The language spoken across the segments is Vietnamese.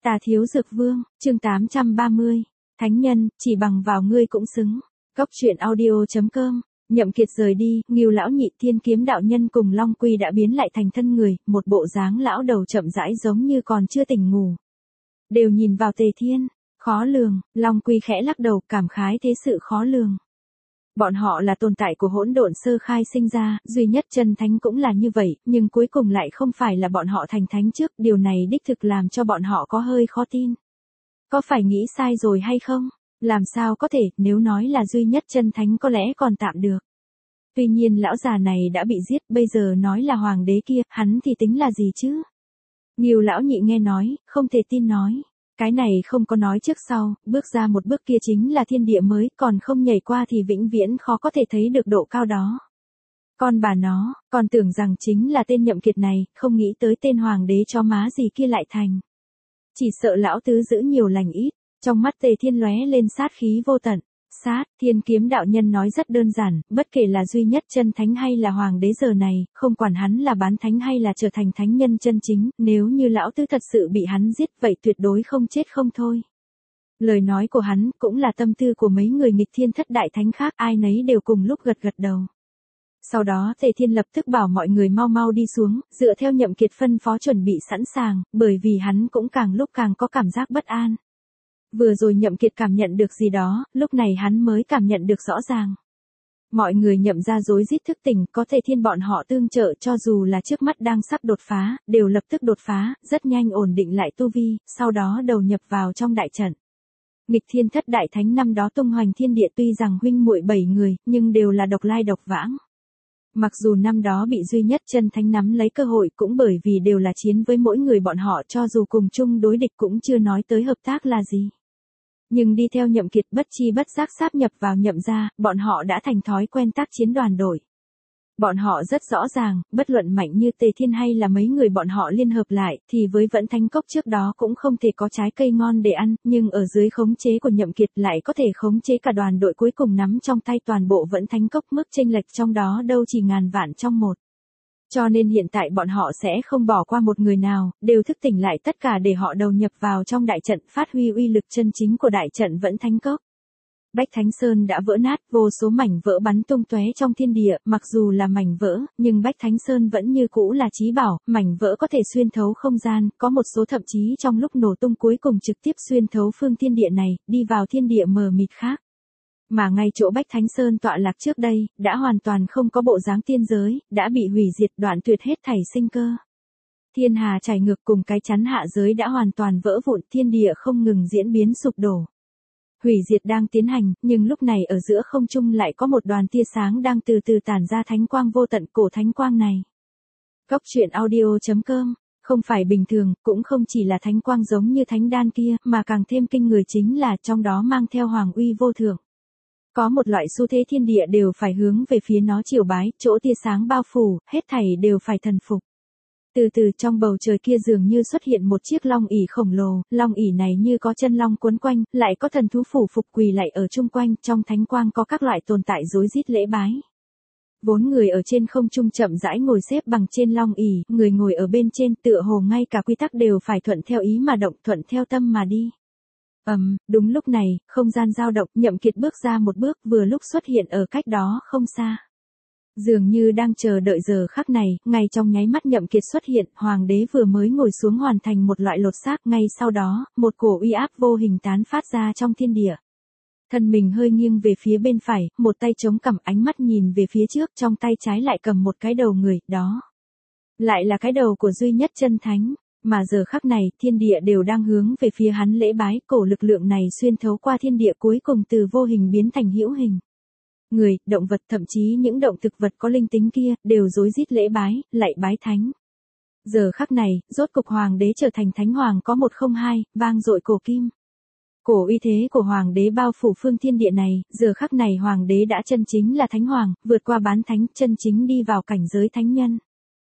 Tà Thiếu Dược Vương, chương 830. Thánh nhân, chỉ bằng vào ngươi cũng xứng. Cốc truyện audio.com. Nhậm Kiệt rời đi, Ngưu lão nhị Thiên Kiếm đạo nhân cùng Long Quy đã biến lại thành thân người, một bộ dáng lão đầu chậm rãi giống như còn chưa tỉnh ngủ. Đều nhìn vào Tề Thiên, khó lường, Long Quy khẽ lắc đầu, cảm khái thế sự khó lường. Bọn họ là tồn tại của hỗn độn sơ khai sinh ra, duy nhất chân thánh cũng là như vậy, nhưng cuối cùng lại không phải là bọn họ thành thánh trước, điều này đích thực làm cho bọn họ có hơi khó tin. Có phải nghĩ sai rồi hay không? Làm sao có thể, nếu nói là duy nhất chân thánh có lẽ còn tạm được. Tuy nhiên lão già này đã bị giết, bây giờ nói là hoàng đế kia, hắn thì tính là gì chứ? Ngưu lão nhị nghe nói, không thể tin nói. Cái này không có nói trước sau, bước ra một bước kia chính là thiên địa mới, còn không nhảy qua thì vĩnh viễn khó có thể thấy được độ cao đó. Con bà nó, còn tưởng rằng chính là tên Nhậm Kiệt này, không nghĩ tới tên hoàng đế chó má gì kia lại thành. Chỉ sợ lão tứ giữ nhiều lành ít, trong mắt Tề Thiên lóe lên sát khí vô tận. Sát, Thiên Kiếm đạo nhân nói rất đơn giản, bất kể là duy nhất chân thánh hay là hoàng đế giờ này, không quản hắn là bán thánh hay là trở thành thánh nhân chân chính, nếu như lão tứ thật sự bị hắn giết vậy tuyệt đối không chết không thôi. Lời nói của hắn cũng là tâm tư của mấy người nghịch thiên thất đại thánh khác, ai nấy đều cùng lúc gật gật đầu. Sau đó Tề Thiên lập tức bảo mọi người mau mau đi xuống, dựa theo Nhậm Kiệt phân phó chuẩn bị sẵn sàng, bởi vì hắn cũng càng lúc càng có cảm giác bất an. Vừa rồi Nhậm Kiệt cảm nhận được gì đó, lúc này hắn mới cảm nhận được rõ ràng. Mọi người Nhậm ra rối rít thức tỉnh, có Tề Thiên bọn họ tương trợ, cho dù là trước mắt đang sắp đột phá, đều lập tức đột phá, rất nhanh ổn định lại tu vi, sau đó đầu nhập vào trong đại trận. Nghịch thiên thất đại thánh năm đó tung hoành thiên địa, tuy rằng huynh muội 7 người, nhưng đều là độc lai độc vãng. Mặc dù năm đó bị duy nhất chân thánh nắm lấy cơ hội, cũng bởi vì đều là chiến với mỗi người bọn họ, cho dù cùng chung đối địch cũng chưa nói tới hợp tác là gì. Nhưng đi theo Nhậm Kiệt bất chi bất giác sáp nhập vào Nhậm gia, bọn họ đã thành thói quen tác chiến đoàn đội. Bọn họ rất rõ ràng, bất luận mạnh như Tề Thiên hay là mấy người bọn họ liên hợp lại, thì với Vẫn Thánh Cốc trước đó cũng không thể có trái cây ngon để ăn, nhưng ở dưới khống chế của Nhậm Kiệt lại có thể khống chế cả đoàn đội, cuối cùng nắm trong tay toàn bộ Vẫn Thánh Cốc, mức chênh lệch trong đó đâu chỉ ngàn vạn trong một. Cho nên hiện tại bọn họ sẽ không bỏ qua một người nào, đều thức tỉnh lại tất cả để họ đầu nhập vào trong đại trận, phát huy uy lực chân chính của đại trận Vẫn Thánh Cốc. Bách Thánh Sơn đã vỡ nát, vô số mảnh vỡ bắn tung tóe trong thiên địa, mặc dù là mảnh vỡ, nhưng Bách Thánh Sơn vẫn như cũ là chí bảo, mảnh vỡ có thể xuyên thấu không gian, có một số thậm chí trong lúc nổ tung cuối cùng trực tiếp xuyên thấu phương thiên địa này, đi vào thiên địa mờ mịt khác. Mà ngay chỗ Bách Thánh Sơn tọa lạc trước đây, đã hoàn toàn không có bộ dáng tiên giới, đã bị hủy diệt, đoạn tuyệt hết thảy sinh cơ. Thiên hà trải ngược cùng cái chắn hạ giới đã hoàn toàn vỡ vụn, thiên địa không ngừng diễn biến sụp đổ. Hủy diệt đang tiến hành, nhưng lúc này ở giữa không trung lại có một đoàn tia sáng đang từ từ tản ra, thánh quang vô tận, cổ thánh quang này. Cốc truyện audio.com. Không phải bình thường, cũng không chỉ là thánh quang giống như thánh đan kia, mà càng thêm kinh người chính là trong đó mang theo hoàng uy vô thượng. Có một loại xu thế thiên địa đều phải hướng về phía nó triều bái, chỗ tia sáng bao phủ, hết thảy đều phải thần phục. Từ từ trong bầu trời kia dường như xuất hiện một chiếc long ỷ khổng lồ, long ỷ này như có chân long quấn quanh, lại có thần thú phủ phục quỳ lạy ở chung quanh, trong thánh quang có các loại tồn tại rối rít lễ bái. Vốn người ở trên không trung chậm rãi ngồi xếp bằng trên long ỷ, người ngồi ở bên trên tựa hồ ngay cả quy tắc đều phải thuận theo ý mà động, thuận theo tâm mà đi. Đúng lúc này, không gian dao động, Nhậm Kiệt bước ra một bước, vừa lúc xuất hiện ở cách đó không xa. Dường như đang chờ đợi giờ khắc này, ngay trong nháy mắt Nhậm Kiệt xuất hiện, hoàng đế vừa mới ngồi xuống hoàn thành một loại lột xác, ngay sau đó, một cổ uy áp vô hình tán phát ra trong thiên địa. Thân mình hơi nghiêng về phía bên phải, một tay chống cằm, ánh mắt nhìn về phía trước, trong tay trái lại cầm một cái đầu người, đó lại là cái đầu của duy nhất chân thánh. Mà giờ khắc này, thiên địa đều đang hướng về phía hắn lễ bái, cổ lực lượng này xuyên thấu qua thiên địa cuối cùng từ vô hình biến thành hữu hình. Người, động vật, thậm chí những động thực vật có linh tính kia, đều rối rít lễ bái, lạy bái thánh. Giờ khắc này, rốt cục hoàng đế trở thành thánh hoàng có 102, vang dội cổ kim. Cổ uy thế của hoàng đế bao phủ phương thiên địa này, giờ khắc này hoàng đế đã chân chính là thánh hoàng, vượt qua bán thánh, chân chính đi vào cảnh giới thánh nhân.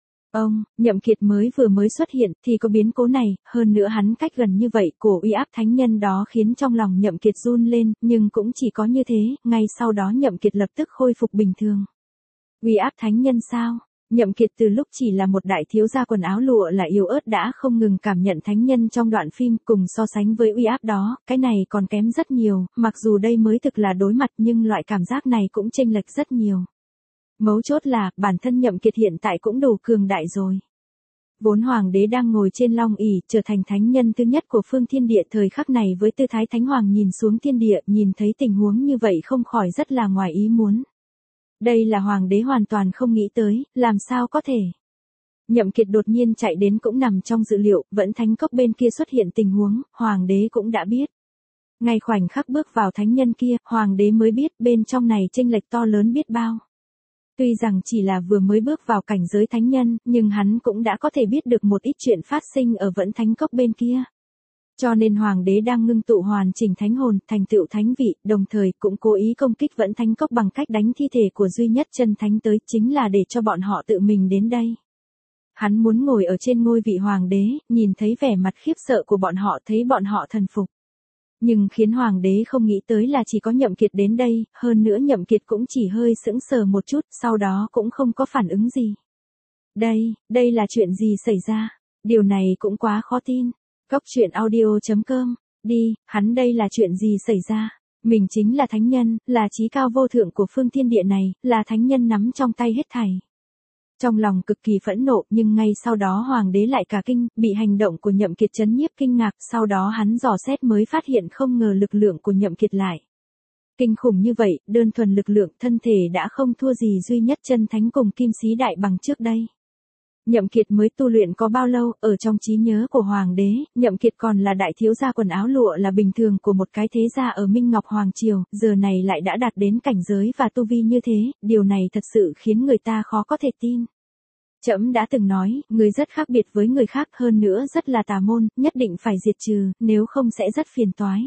Nhậm Kiệt vừa mới xuất hiện, thì có biến cố này, hơn nữa hắn cách gần như vậy, cổ uy áp thánh nhân đó khiến trong lòng Nhậm Kiệt run lên, nhưng cũng chỉ có như thế, ngay sau đó Nhậm Kiệt lập tức khôi phục bình thường. Uy áp thánh nhân sao? Nhậm Kiệt từ lúc chỉ là một đại thiếu gia quần áo lụa là yếu ớt đã không ngừng cảm nhận thánh nhân trong đoạn phim, cùng so sánh với uy áp đó, cái này còn kém rất nhiều, mặc dù đây mới thực là đối mặt nhưng loại cảm giác này cũng chênh lệch rất nhiều. Mấu chốt là, bản thân Nhậm Kiệt hiện tại cũng đủ cường đại rồi. Vốn hoàng đế đang ngồi trên long ỷ, trở thành thánh nhân thứ nhất của phương thiên địa thời khắc này với tư thái thánh hoàng nhìn xuống thiên địa, nhìn thấy tình huống như vậy không khỏi rất là ngoài ý muốn. Đây là hoàng đế hoàn toàn không nghĩ tới, làm sao có thể. Nhậm Kiệt đột nhiên chạy đến cũng nằm trong dự liệu, vẫn thánh cốc bên kia xuất hiện tình huống, hoàng đế cũng đã biết. Ngay khoảnh khắc bước vào thánh nhân kia, hoàng đế mới biết bên trong này chênh lệch to lớn biết bao. Tuy rằng chỉ là vừa mới bước vào cảnh giới thánh nhân, nhưng hắn cũng đã có thể biết được một ít chuyện phát sinh ở vẫn thánh cốc bên kia. Cho nên hoàng đế đang ngưng tụ hoàn chỉnh thánh hồn, thành tựu thánh vị, đồng thời cũng cố ý công kích vẫn thánh cốc bằng cách đánh thi thể của duy nhất chân thánh tới, chính là để cho bọn họ tự mình đến đây. Hắn muốn ngồi ở trên ngôi vị hoàng đế, nhìn thấy vẻ mặt khiếp sợ của bọn họ, thấy bọn họ thần phục. Nhưng khiến hoàng đế không nghĩ tới là chỉ có Nhậm Kiệt đến đây, hơn nữa Nhậm Kiệt cũng chỉ hơi sững sờ một chút, sau đó cũng không có phản ứng gì. Đây là chuyện gì xảy ra? Điều này cũng quá khó tin. Cốc truyện audio.com, đi, hắn đây là chuyện gì xảy ra? Mình chính là thánh nhân, là chí cao vô thượng của phương thiên địa này, là thánh nhân nắm trong tay hết thảy. Trong lòng cực kỳ phẫn nộ, nhưng ngay sau đó hoàng đế lại cả kinh, bị hành động của Nhậm Kiệt chấn nhiếp kinh ngạc, sau đó hắn dò xét mới phát hiện không ngờ lực lượng của Nhậm Kiệt lại kinh khủng như vậy, đơn thuần lực lượng thân thể đã không thua gì duy nhất chân thánh cùng kim sĩ đại bằng trước đây. Nhậm Kiệt mới tu luyện có bao lâu, ở trong trí nhớ của hoàng đế, Nhậm Kiệt còn là đại thiếu gia quần áo lụa là bình thường của một cái thế gia ở Minh Ngọc Hoàng Triều, giờ này lại đã đạt đến cảnh giới và tu vi như thế, điều này thật sự khiến người ta khó có thể tin. Trẫm đã từng nói, người rất khác biệt với người khác, hơn nữa rất là tà môn, nhất định phải diệt trừ, nếu không sẽ rất phiền toái.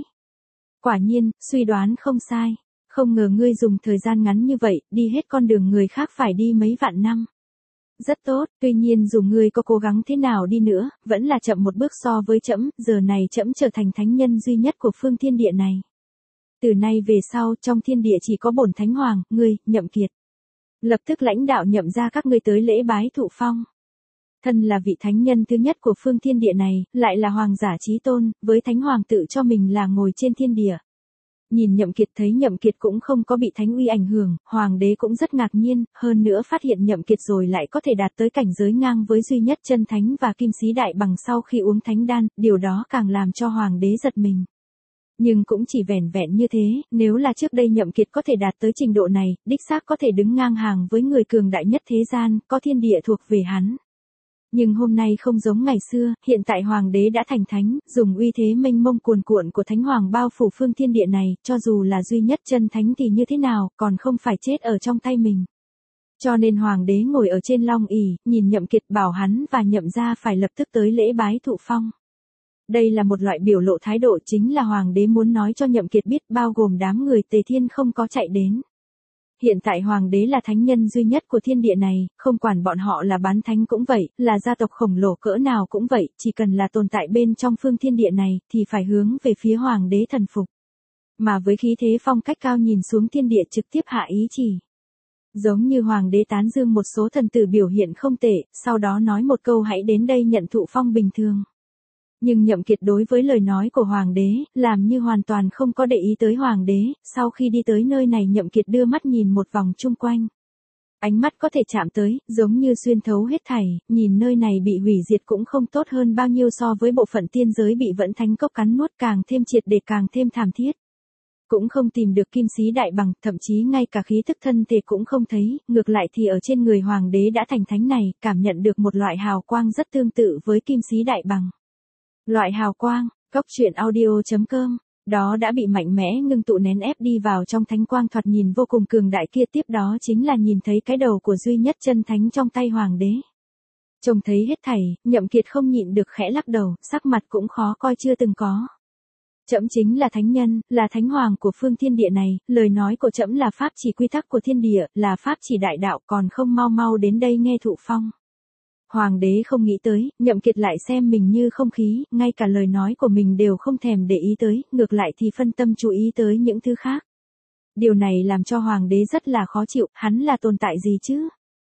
Quả nhiên, suy đoán không sai, không ngờ ngươi dùng thời gian ngắn như vậy, đi hết con đường người khác phải đi mấy vạn năm. Rất tốt, tuy nhiên dù ngươi có cố gắng thế nào đi nữa, vẫn là chậm một bước so với trẫm, giờ này trẫm trở thành thánh nhân duy nhất của phương thiên địa này. Từ nay về sau, trong thiên địa chỉ có bổn thánh hoàng, ngươi, Nhậm Kiệt. Lập tức lãnh đạo Nhậm ra các ngươi tới lễ bái thụ phong. Thân là vị thánh nhân thứ nhất của phương thiên địa này, lại là hoàng giả chí tôn, với thánh hoàng tự cho mình là ngồi trên thiên địa. Nhìn Nhậm Kiệt thấy Nhậm Kiệt cũng không có bị thánh uy ảnh hưởng, hoàng đế cũng rất ngạc nhiên, hơn nữa phát hiện Nhậm Kiệt rồi lại có thể đạt tới cảnh giới ngang với duy nhất chân thánh và kim sĩ đại bằng sau khi uống thánh đan, điều đó càng làm cho hoàng đế giật mình. Nhưng cũng chỉ vẻn vẹn như thế, nếu là trước đây Nhậm Kiệt có thể đạt tới trình độ này, đích xác có thể đứng ngang hàng với người cường đại nhất thế gian, có thiên địa thuộc về hắn. Nhưng hôm nay không giống ngày xưa, hiện tại hoàng đế đã thành thánh, dùng uy thế mênh mông cuồn cuộn của thánh hoàng bao phủ phương thiên địa này, cho dù là duy nhất chân thánh thì như thế nào, còn không phải chết ở trong tay mình. Cho nên hoàng đế ngồi ở trên long ỷ, nhìn Nhậm Kiệt bảo hắn và Nhậm gia phải lập tức tới lễ bái thụ phong. Đây là một loại biểu lộ thái độ, chính là hoàng đế muốn nói cho Nhậm Kiệt biết, bao gồm đám người Tề Thiên không có chạy đến. Hiện tại hoàng đế là thánh nhân duy nhất của thiên địa này, không quản bọn họ là bán thánh cũng vậy, là gia tộc khổng lồ cỡ nào cũng vậy, chỉ cần là tồn tại bên trong phương thiên địa này, thì phải hướng về phía hoàng đế thần phục. Mà với khí thế phong cách cao nhìn xuống thiên địa trực tiếp hạ ý chỉ. Giống như hoàng đế tán dương một số thần tử biểu hiện không tệ, sau đó nói một câu hãy đến đây nhận thụ phong bình thường. Nhưng Nhậm Kiệt đối với lời nói của hoàng đế, làm như hoàn toàn không có để ý tới hoàng đế, sau khi đi tới nơi này Nhậm Kiệt đưa mắt nhìn một vòng chung quanh. Ánh mắt có thể chạm tới, giống như xuyên thấu hết thảy, nhìn nơi này bị hủy diệt cũng không tốt hơn bao nhiêu so với bộ phận tiên giới bị vẫn thánh cốc cắn nuốt, càng thêm triệt để càng thêm thảm thiết. Cũng không tìm được kim sĩ đại bằng, thậm chí ngay cả khí tức thân thể cũng không thấy, ngược lại thì ở trên người hoàng đế đã thành thánh này, cảm nhận được một loại hào quang rất tương tự với kim sĩ đại bằng. Loại hào quang, cốc truyện audio.com, đó đã bị mạnh mẽ ngưng tụ nén ép đi vào trong thánh quang thoạt nhìn vô cùng cường đại kia, tiếp đó chính là nhìn thấy cái đầu của duy nhất chân thánh trong tay hoàng đế. Trông thấy hết thảy, Nhậm Kiệt không nhịn được khẽ lắc đầu, sắc mặt cũng khó coi chưa từng có. Trẫm chính là thánh nhân, là thánh hoàng của phương thiên địa này, lời nói của trẫm là pháp chỉ quy tắc của thiên địa, là pháp chỉ đại đạo, còn không mau mau đến đây nghe thụ phong. Hoàng đế không nghĩ tới, Nhậm Kiệt lại xem mình như không khí, ngay cả lời nói của mình đều không thèm để ý tới, ngược lại thì phân tâm chú ý tới những thứ khác. Điều này làm cho hoàng đế rất là khó chịu, hắn là tồn tại gì chứ?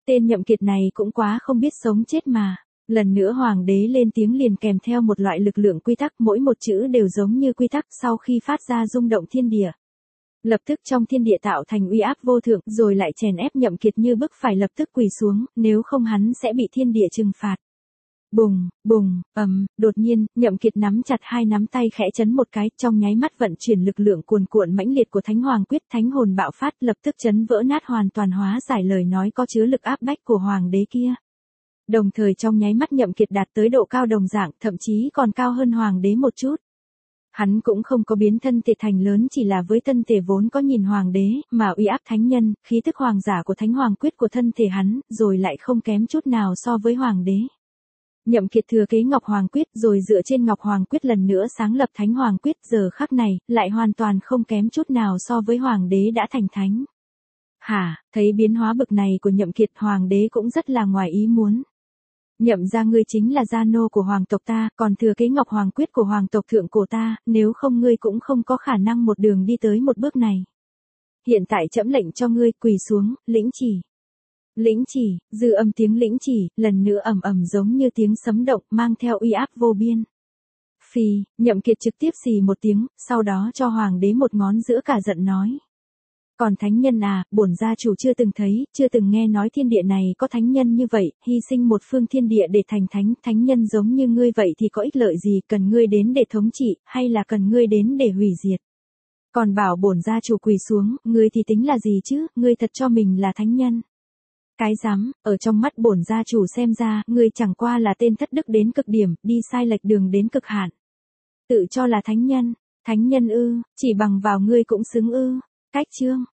Tên Nhậm Kiệt này cũng quá không biết sống chết mà. Lần nữa hoàng đế lên tiếng liền kèm theo một loại lực lượng quy tắc, mỗi một chữ đều giống như quy tắc, sau khi phát ra rung động thiên địa. Lập tức trong thiên địa tạo thành uy áp vô thượng, rồi lại chèn ép Nhậm Kiệt như bức phải lập tức quỳ xuống, nếu không hắn sẽ bị thiên địa trừng phạt. Bùng, bùng, đột nhiên, Nhậm Kiệt nắm chặt hai nắm tay khẽ chấn một cái, trong nháy mắt vận chuyển lực lượng cuồn cuộn mãnh liệt của Thánh Hoàng Quyết, thánh hồn bạo phát, lập tức chấn vỡ nát hoàn toàn, hóa giải lời nói có chứa lực áp bách của hoàng đế kia. Đồng thời trong nháy mắt Nhậm Kiệt đạt tới độ cao đồng dạng, thậm chí còn cao hơn hoàng đế một chút. Hắn cũng không có biến thân thể thành lớn, chỉ là với thân thể vốn có nhìn hoàng đế, mà uy áp thánh nhân, khí tức hoàng giả của Thánh Hoàng Quyết của thân thể hắn, rồi lại không kém chút nào so với hoàng đế. Nhậm Kiệt thừa kế Ngọc Hoàng Quyết, rồi dựa trên Ngọc Hoàng Quyết lần nữa sáng lập Thánh Hoàng Quyết, giờ khắc này, lại hoàn toàn không kém chút nào so với hoàng đế đã thành thánh. Hả, thấy biến hóa bực này của Nhậm Kiệt, hoàng đế cũng rất là ngoài ý muốn. Nhậm gia ngươi chính là gia nô của hoàng tộc ta, còn thừa kế Ngọc Hoàng Quyết của hoàng tộc thượng cổ ta, nếu không ngươi cũng không có khả năng một đường đi tới một bước này. Hiện tại trẫm lệnh cho ngươi quỳ xuống, lĩnh chỉ. Lĩnh chỉ, dư âm tiếng lĩnh chỉ, lần nữa ầm ầm giống như tiếng sấm động, mang theo uy áp vô biên. Phì, Nhậm Kiệt trực tiếp xì một tiếng, sau đó cho hoàng đế một ngón giữa, cả giận nói. Còn thánh nhân à, bổn gia chủ chưa từng thấy, chưa từng nghe nói thiên địa này có thánh nhân như vậy, hy sinh một phương thiên địa để thành thánh, thánh nhân giống như ngươi vậy thì có ích lợi gì, cần ngươi đến để thống trị, hay là cần ngươi đến để hủy diệt. Còn bảo bổn gia chủ quỳ xuống, ngươi thì tính là gì chứ, ngươi thật cho mình là thánh nhân. Cái dám, ở trong mắt bổn gia chủ xem ra, ngươi chẳng qua là tên thất đức đến cực điểm, đi sai lệch đường đến cực hạn. Tự cho là thánh nhân ư, chỉ bằng vào ngươi cũng xứng ư. Cách chương